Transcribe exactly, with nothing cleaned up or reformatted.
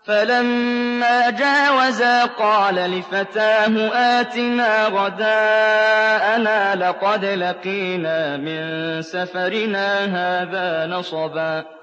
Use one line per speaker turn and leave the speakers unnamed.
فَلَمَّا جَاوَزَا قَالَ لِفَتَاهُ آتِنَا غَدَاءَنَا لَقَدْ لَقِينَا مِن سَفَرِنَا هَٰذَا نَصَبًا